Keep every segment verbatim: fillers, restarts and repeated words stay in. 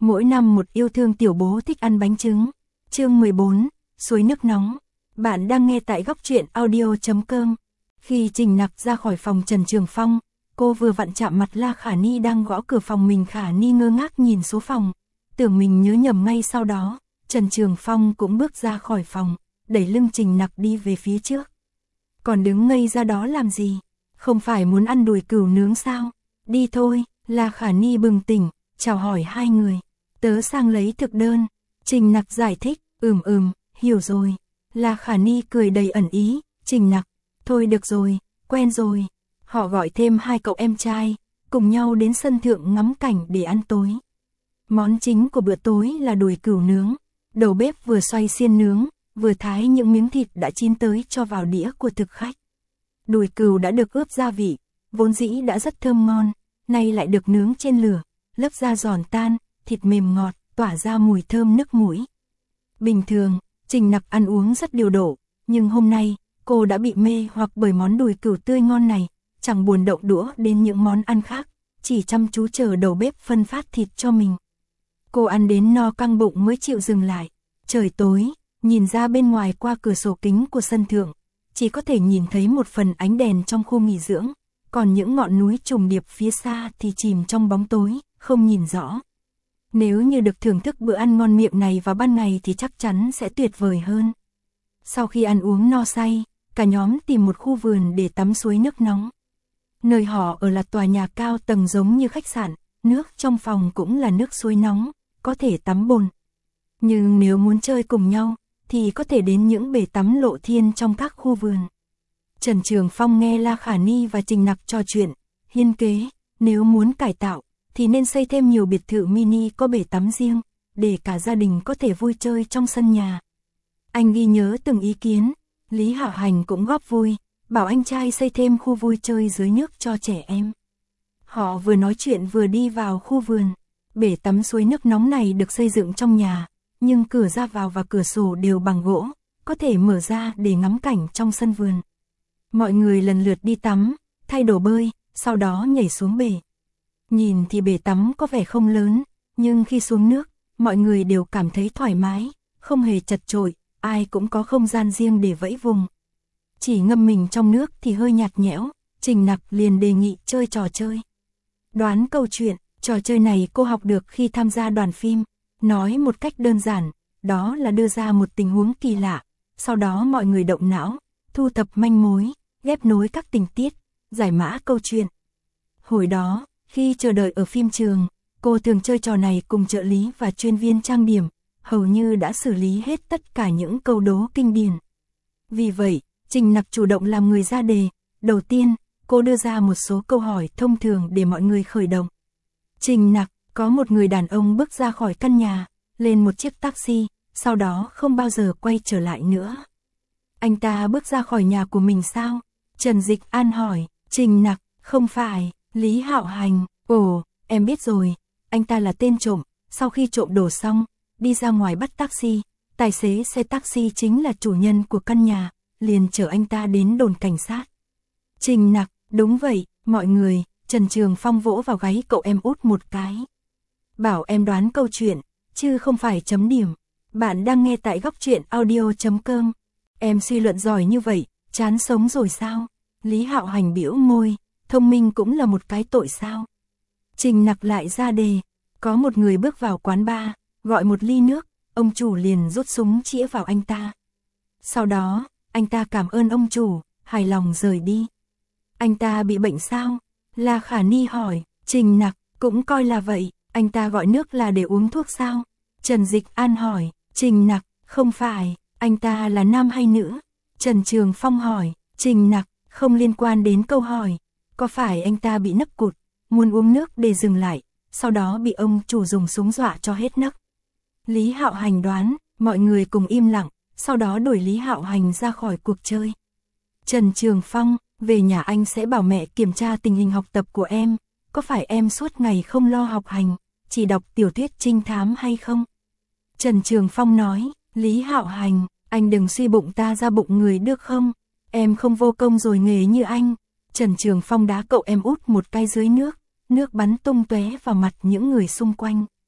Mỗi năm một yêu thương tiểu bố thích ăn bánh trứng. Chương mười bốn, suối nước nóng. Bạn đang nghe tại góc truyện audio chấm com. Khi Trình Nặc ra khỏi phòng Trần Trường Phong, cô vừa vặn chạm mặt La Khả Ni đang gõ cửa phòng mình. Khả Ni ngơ ngác nhìn số phòng, tưởng mình nhớ nhầm. Ngay sau đó, Trần Trường Phong cũng bước ra khỏi phòng, đẩy lưng Trình Nặc đi về phía trước. Còn đứng ngây ra đó làm gì? Không phải muốn ăn đùi cừu nướng sao? Đi thôi. La Khả Ni bừng tỉnh, chào hỏi hai người. Tớ sang lấy thực đơn. Trình Nặc giải thích, ừm ừm, hiểu rồi. La Khả Ni cười đầy ẩn ý, Trình Nặc, thôi được rồi, quen rồi. Họ gọi thêm hai cậu em trai, cùng nhau đến sân thượng ngắm cảnh để ăn tối. Món chính của bữa tối là đùi cừu nướng. Đầu bếp vừa xoay xiên nướng, vừa thái những miếng thịt đã chín tới cho vào đĩa của thực khách. Đùi cừu đã được ướp gia vị, vốn dĩ đã rất thơm ngon, nay lại được nướng trên lửa, lớp da giòn tan, thịt mềm ngọt, tỏa ra mùi thơm nức mũi. Bình thường, Trình Nặc ăn uống rất điều độ, nhưng hôm nay, cô đã bị mê hoặc bởi món đùi cừu tươi ngon này, chẳng buồn động đũa đến những món ăn khác, chỉ chăm chú chờ đầu bếp phân phát thịt cho mình. Cô ăn đến no căng bụng mới chịu dừng lại. Trời tối, nhìn ra bên ngoài qua cửa sổ kính của sân thượng, chỉ có thể nhìn thấy một phần ánh đèn trong khu nghỉ dưỡng, còn những ngọn núi trùng điệp phía xa thì chìm trong bóng tối, không nhìn rõ. Nếu như được thưởng thức bữa ăn ngon miệng này vào ban ngày thì chắc chắn sẽ tuyệt vời hơn. Sau khi ăn uống no say, cả nhóm tìm một khu vườn để tắm suối nước nóng. Nơi họ ở là tòa nhà cao tầng giống như khách sạn, nước trong phòng cũng là nước suối nóng, có thể tắm bồn. Nhưng nếu muốn chơi cùng nhau, thì có thể đến những bể tắm lộ thiên trong các khu vườn. Trần Trường Phong nghe La Khả Ni và Trình Nặc trò chuyện, hiên kế, nếu muốn cải tạo, thì nên xây thêm nhiều biệt thự mini có bể tắm riêng, để cả gia đình có thể vui chơi trong sân nhà. Anh ghi nhớ từng ý kiến, Lý Hạo Hành cũng góp vui, bảo anh trai xây thêm khu vui chơi dưới nước cho trẻ em. Họ vừa nói chuyện vừa đi vào khu vườn. Bể tắm suối nước nóng này được xây dựng trong nhà, nhưng cửa ra vào và cửa sổ đều bằng gỗ, có thể mở ra để ngắm cảnh trong sân vườn. Mọi người lần lượt đi tắm, thay đồ bơi, sau đó nhảy xuống bể. Nhìn thì bể tắm có vẻ không lớn, nhưng khi xuống nước, mọi người đều cảm thấy thoải mái, không hề chật chội, ai cũng có không gian riêng để vẫy vùng. Chỉ ngâm mình trong nước thì hơi nhạt nhẽo, Trình Nặc liền đề nghị chơi trò chơi. Đoán câu chuyện, trò chơi này cô học được khi tham gia đoàn phim, nói một cách đơn giản, đó là đưa ra một tình huống kỳ lạ, sau đó mọi người động não, thu thập manh mối, ghép nối các tình tiết, giải mã câu chuyện. Hồi đó, khi chờ đợi ở phim trường, cô thường chơi trò này cùng trợ lý và chuyên viên trang điểm, hầu như đã xử lý hết tất cả những câu đố kinh điển. Vì vậy, Trình Nặc chủ động làm người ra đề. Đầu tiên, cô đưa ra một số câu hỏi thông thường để mọi người khởi động. Trình Nặc, có một người đàn ông bước ra khỏi căn nhà, lên một chiếc taxi, sau đó không bao giờ quay trở lại nữa. Anh ta bước ra khỏi nhà của mình sao? Trần Dịch An hỏi. Trình Nặc, không phải. Lý Hạo Hành, ồ, em biết rồi, anh ta là tên trộm, sau khi trộm đồ xong, đi ra ngoài bắt taxi, tài xế xe taxi chính là chủ nhân của căn nhà, liền chở anh ta đến đồn cảnh sát. Trình Nặc, đúng vậy, mọi người. Trần Trường Phong vỗ vào gáy cậu em út một cái. Bảo em đoán câu chuyện, chứ không phải chấm điểm. Bạn đang nghe tại góc truyện audio chấm com. Em suy luận giỏi như vậy, chán sống rồi sao? Lý Hạo Hành bĩu môi, thông minh cũng là một cái tội sao? Trình Nặc lại ra đề, có một người bước vào quán bar, gọi một ly nước, ông chủ liền rút súng chĩa vào anh ta. Sau đó, anh ta cảm ơn ông chủ, hài lòng rời đi. Anh ta bị bệnh sao? La Khả Ni hỏi. Trình Nặc, cũng coi là vậy, anh ta gọi nước là để uống thuốc sao? Trần Dịch An hỏi. Trình Nặc, không phải, anh ta là nam hay nữ? Trần Trường Phong hỏi. Trình Nặc, không liên quan đến câu hỏi, có phải anh ta bị nấc cụt, muốn uống nước để dừng lại, sau đó bị ông chủ dùng súng dọa cho hết nấc? Lý Hạo Hành đoán, mọi người cùng im lặng, sau đó đuổi Lý Hạo Hành ra khỏi cuộc chơi. Trần Trường Phong, về nhà anh sẽ bảo mẹ kiểm tra tình hình học tập của em, có phải em suốt ngày không lo học hành, chỉ đọc tiểu thuyết trinh thám hay không? Trần Trường Phong nói. Lý Hạo Hành, anh đừng suy bụng ta ra bụng người được không? Em không vô công rồi nghề như anh. Trần Trường Phong đá cậu em út một cái dưới nước, nước bắn tung tóe vào mặt những người xung quanh.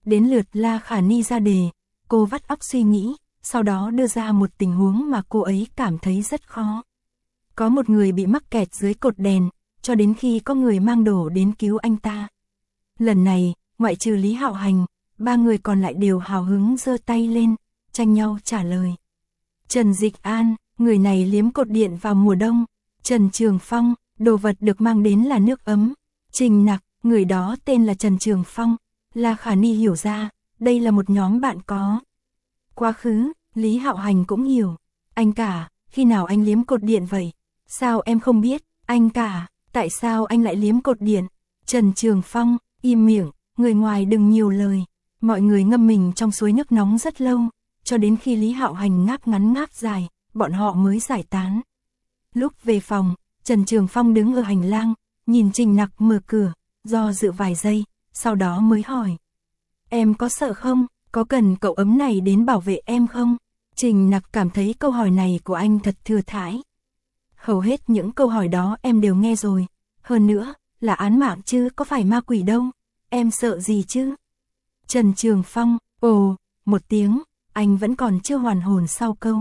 Đến lượt La Khả Ni ra đề, cô vắt óc suy nghĩ, sau đó đưa ra một tình huống mà cô ấy cảm thấy rất khó. Có một người bị mắc kẹt dưới cột đèn, cho đến khi có người mang đồ đến cứu anh ta. Lần này, ngoại trừ Lý Hạo Hành, ba người còn lại đều hào hứng giơ tay lên, tranh nhau trả lời. Trần Dịch An, người này liếm cột điện vào mùa đông. Trần Trường Phong, đồ vật được mang đến là nước ấm. Trình Nặc, người đó tên là Trần Trường Phong. La Khả Ni hiểu ra, đây là một nhóm bạn có quá khứ. Lý Hạo Hành cũng hiểu. Anh cả, khi nào anh liếm cột điện vậy? Sao em không biết? Anh cả, tại sao anh lại liếm cột điện? Trần Trường Phong, im miệng, người ngoài đừng nhiều lời. Mọi người ngâm mình trong suối nước nóng rất lâu, cho đến khi Lý Hạo Hành ngáp ngắn ngáp dài, bọn họ mới giải tán. Lúc về phòng, Trần Trường Phong đứng ở hành lang, nhìn Trình Nặc mở cửa, do dự vài giây, sau đó mới hỏi. Em có sợ không? Có cần cậu ấm này đến bảo vệ em không? Trình Nặc cảm thấy câu hỏi này của anh thật thừa thãi. Hầu hết những câu hỏi đó em đều nghe rồi. Hơn nữa, là án mạng chứ có phải ma quỷ đâu. Em sợ gì chứ? Trần Trường Phong, ồ, một tiếng, anh vẫn còn chưa hoàn hồn sau câu.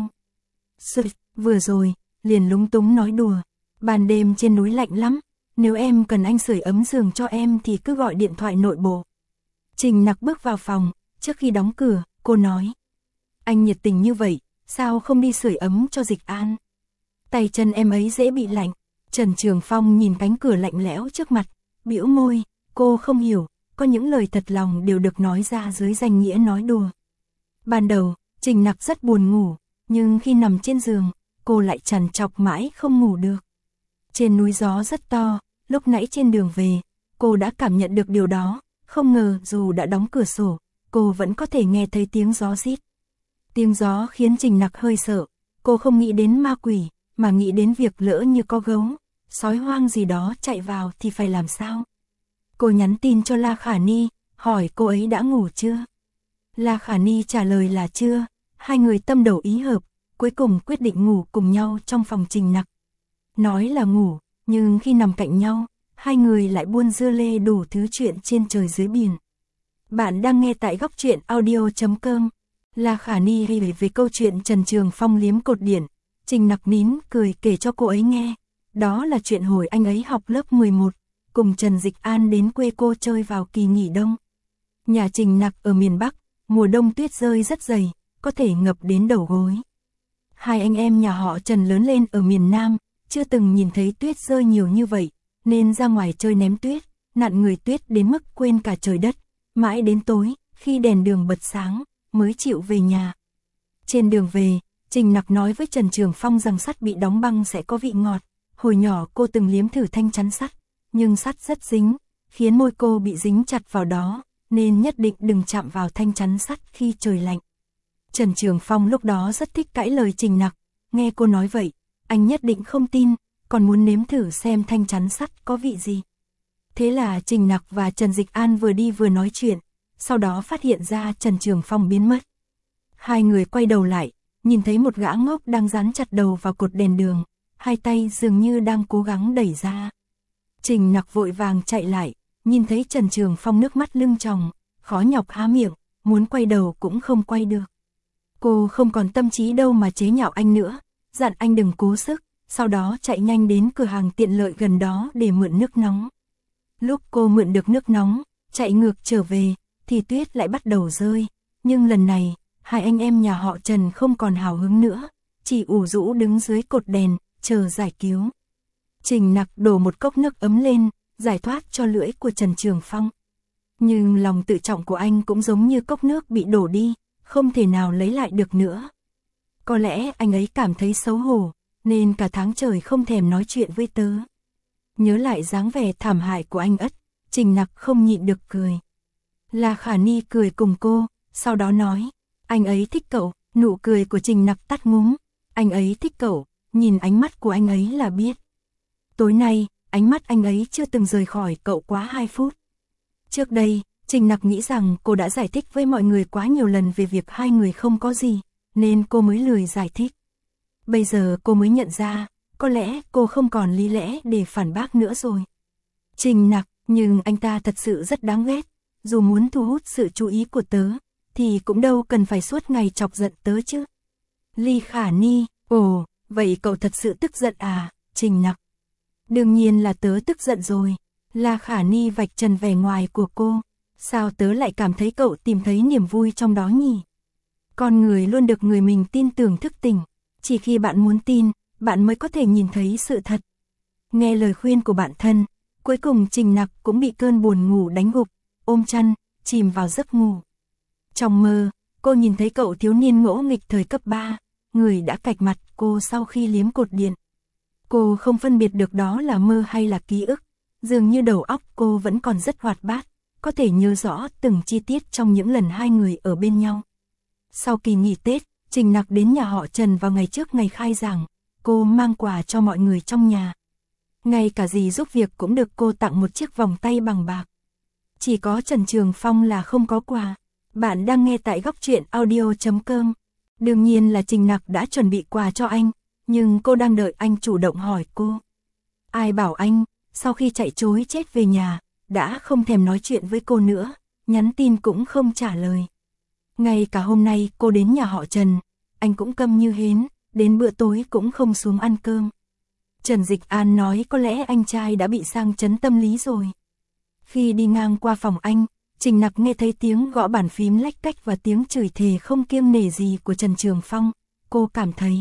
Sự, vừa rồi, liền lúng túng nói đùa. Ban đêm trên núi lạnh lắm, nếu em cần anh sưởi ấm giường cho em thì cứ gọi điện thoại nội bộ. Trình Nặc bước vào phòng, trước khi đóng cửa, cô nói. Anh nhiệt tình như vậy, sao không đi sưởi ấm cho Dịch An? Tay chân em ấy dễ bị lạnh. Trần Trường Phong nhìn cánh cửa lạnh lẽo trước mặt, bĩu môi, cô không hiểu, có những lời thật lòng đều được nói ra dưới danh nghĩa nói đùa. Ban đầu, Trình Nặc rất buồn ngủ, nhưng khi nằm trên giường, cô lại trằn trọc mãi không ngủ được. Trên núi gió rất to, lúc nãy trên đường về, cô đã cảm nhận được điều đó, không ngờ dù đã đóng cửa sổ, cô vẫn có thể nghe thấy tiếng gió rít. Tiếng gió khiến Trình Nặc hơi sợ, cô không nghĩ đến ma quỷ, mà nghĩ đến việc lỡ như có gấu, sói hoang gì đó chạy vào thì phải làm sao. Cô nhắn tin cho La Khả Ni, hỏi cô ấy đã ngủ chưa. La Khả Ni trả lời là chưa, hai người tâm đầu ý hợp, cuối cùng quyết định ngủ cùng nhau trong phòng Trình Nặc. Nói là ngủ, nhưng khi nằm cạnh nhau, hai người lại buôn dưa lê đủ thứ chuyện trên trời dưới biển. Bạn đang nghe tại góc truyện audio chấm com. La Khả Ni ghi về câu chuyện Trần Trường Phong liếm cột điện. Trình Nặc nín cười kể cho cô ấy nghe. Đó là chuyện hồi anh ấy học lớp mười một, cùng Trần Dịch An đến quê cô chơi vào kỳ nghỉ đông. Nhà Trình Nặc ở miền Bắc, mùa đông tuyết rơi rất dày, có thể ngập đến đầu gối. Hai anh em nhà họ Trần lớn lên ở miền Nam, chưa từng nhìn thấy tuyết rơi nhiều như vậy, nên ra ngoài chơi ném tuyết, nặn người tuyết đến mức quên cả trời đất. Mãi đến tối, khi đèn đường bật sáng, mới chịu về nhà. Trên đường về, Trình Nặc nói với Trần Trường Phong rằng sắt bị đóng băng sẽ có vị ngọt. Hồi nhỏ cô từng liếm thử thanh chắn sắt, nhưng sắt rất dính, khiến môi cô bị dính chặt vào đó, nên nhất định đừng chạm vào thanh chắn sắt khi trời lạnh. Trần Trường Phong lúc đó rất thích cãi lời Trình Nặc, nghe cô nói vậy, anh nhất định không tin, còn muốn nếm thử xem thanh chắn sắt có vị gì. Thế là Trình Nặc và Trần Dịch An vừa đi vừa nói chuyện, sau đó phát hiện ra Trần Trường Phong biến mất. Hai người quay đầu lại, nhìn thấy một gã ngốc đang dán chặt đầu vào cột đèn đường, hai tay dường như đang cố gắng đẩy ra. Trình Nặc vội vàng chạy lại, nhìn thấy Trần Trường Phong nước mắt lưng tròng, khó nhọc há miệng, muốn quay đầu cũng không quay được. Cô không còn tâm trí đâu mà chế nhạo anh nữa, dặn anh đừng cố sức, sau đó chạy nhanh đến cửa hàng tiện lợi gần đó để mượn nước nóng. Lúc cô mượn được nước nóng, chạy ngược trở về, thì tuyết lại bắt đầu rơi, nhưng lần này, hai anh em nhà họ Trần không còn hào hứng nữa, chỉ ủ rũ đứng dưới cột đèn, chờ giải cứu. Trình Nặc đổ một cốc nước ấm lên, giải thoát cho lưỡi của Trần Trường Phong. Nhưng lòng tự trọng của anh cũng giống như cốc nước bị đổ đi, không thể nào lấy lại được nữa. Có lẽ anh ấy cảm thấy xấu hổ, nên cả tháng trời không thèm nói chuyện với tớ. Nhớ lại dáng vẻ thảm hại của anh ất, Trình Nặc không nhịn được cười. La Khả Ni cười cùng cô, sau đó nói, anh ấy thích cậu. Nụ cười của Trình Nặc tắt ngúm, anh ấy thích cậu, nhìn ánh mắt của anh ấy là biết. Tối nay, ánh mắt anh ấy chưa từng rời khỏi cậu quá hai phút. Trước đây, Trình Nặc nghĩ rằng cô đã giải thích với mọi người quá nhiều lần về việc hai người không có gì, nên cô mới lười giải thích. Bây giờ cô mới nhận ra, có lẽ cô không còn lý lẽ để phản bác nữa rồi. Trình Nặc, nhưng anh ta thật sự rất đáng ghét. dù muốn thu hút sự chú ý của tớ, thì cũng đâu cần phải suốt ngày chọc giận tớ chứ. Ly Khả Ni, ồ, vậy cậu thật sự tức giận à, Trình Nặc? Đương nhiên là tớ tức giận rồi. La Khả Ni vạch trần vẻ ngoài của cô. Sao tớ lại cảm thấy cậu tìm thấy niềm vui trong đó nhỉ? Con người luôn được người mình tin tưởng thức tỉnh. Chỉ khi bạn muốn tin, bạn mới có thể nhìn thấy sự thật. Nghe lời khuyên của bạn thân, cuối cùng Trình Nặc cũng bị cơn buồn ngủ đánh gục, ôm chăn, chìm vào giấc ngủ. Trong mơ, cô nhìn thấy cậu thiếu niên ngỗ nghịch thời cấp ba, người đã cạch mặt cô sau khi liếm cột điện. Cô không phân biệt được đó là mơ hay là ký ức, dường như đầu óc cô vẫn còn rất hoạt bát, có thể nhớ rõ từng chi tiết trong những lần hai người ở bên nhau. Sau kỳ nghỉ Tết, Trình Nặc đến nhà họ Trần vào ngày trước ngày khai giảng, cô mang quà cho mọi người trong nhà. Ngay cả dì giúp việc cũng được cô tặng một chiếc vòng tay bằng bạc. Chỉ có Trần Trường Phong là không có quà. Bạn đang nghe tại góc truyện audio chấm com. Đương nhiên là Trình Nặc đã chuẩn bị quà cho anh, nhưng cô đang đợi anh chủ động hỏi cô. Ai bảo anh, sau khi chạy trối chết về nhà, đã không thèm nói chuyện với cô nữa, nhắn tin cũng không trả lời. Ngay cả hôm nay cô đến nhà họ Trần, anh cũng câm như hến, đến bữa tối cũng không xuống ăn cơm. Trần Dịch An nói có lẽ anh trai đã bị sang chấn tâm lý rồi. Khi đi ngang qua phòng anh, Trình Nặc nghe thấy tiếng gõ bàn phím lách cách và tiếng chửi thề không kiêng nể gì của Trần Trường Phong. Cô cảm thấy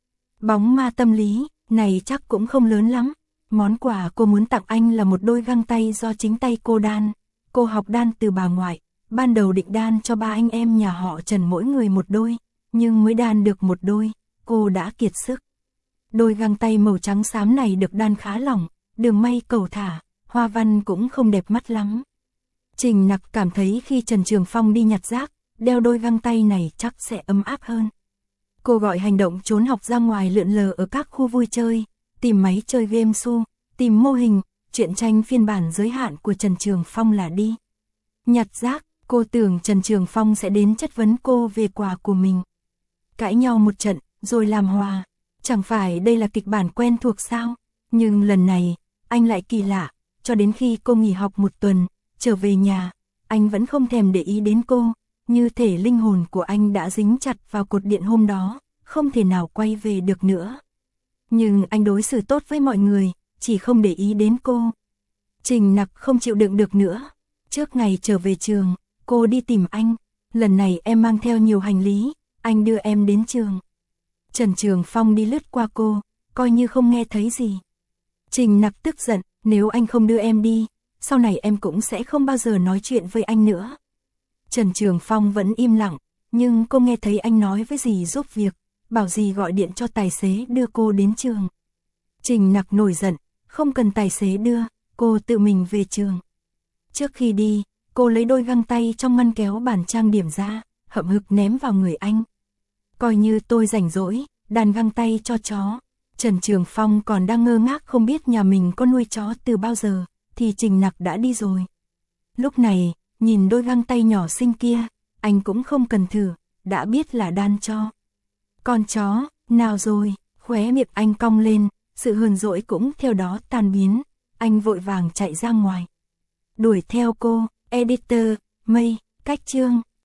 bóng ma tâm lý này chắc cũng không lớn lắm. Món quà cô muốn tặng anh là một đôi găng tay do chính tay cô đan. Cô học đan từ bà ngoại, ban đầu định đan cho ba anh em nhà họ Trần mỗi người một đôi, nhưng mới đan được một đôi, cô đã kiệt sức. Đôi găng tay màu trắng xám này được đan khá lỏng, đường may cầu thả, hoa văn cũng không đẹp mắt lắm. Trình Nặc cảm thấy khi Trần Trường Phong đi nhặt rác, đeo đôi găng tay này chắc sẽ ấm áp hơn. Cô gọi hành động trốn học ra ngoài lượn lờ ở các khu vui chơi, tìm máy chơi game su, tìm mô hình, truyện tranh phiên bản giới hạn của Trần Trường Phong là đi. Nhặt rác, cô tưởng Trần Trường Phong sẽ đến chất vấn cô về quà của mình. Cãi nhau một trận, rồi làm hòa. Chẳng phải đây là kịch bản quen thuộc sao? Nhưng lần này, anh lại kỳ lạ, cho đến khi cô nghỉ học một tuần, trở về nhà, anh vẫn không thèm để ý đến cô, như thể linh hồn của anh đã dính chặt vào cột điện hôm đó, không thể nào quay về được nữa. Nhưng anh đối xử tốt với mọi người, chỉ không để ý đến cô. Trình Nặc không chịu đựng được nữa. Trước ngày trở về trường, cô đi tìm anh, lần này em mang theo nhiều hành lý, anh đưa em đến trường. Trần Trường Phong đi lướt qua cô, coi như không nghe thấy gì. Trình Nặc tức giận, nếu anh không đưa em đi, sau này em cũng sẽ không bao giờ nói chuyện với anh nữa. Trần Trường Phong vẫn im lặng, nhưng cô nghe thấy anh nói với dì giúp việc, bảo dì gọi điện cho tài xế đưa cô đến trường. Trình Nặc nổi giận, không cần tài xế đưa, cô tự mình về trường. Trước khi đi, cô lấy đôi găng tay trong ngăn kéo bàn trang điểm ra, hậm hực ném vào người anh. Coi như tôi rảnh rỗi, đàn găng tay cho chó. Trần Trường Phong còn đang ngơ ngác không biết nhà mình có nuôi chó từ bao giờ, thì Trình Nặc đã đi rồi. Lúc này, nhìn đôi găng tay nhỏ xinh kia, anh cũng không cần thử, đã biết là đan cho. Con chó, nào rồi, khóe miệng anh cong lên, sự hờn dỗi cũng theo đó tan biến, anh vội vàng chạy ra ngoài. Đuổi theo cô, editor, mây, cách chương.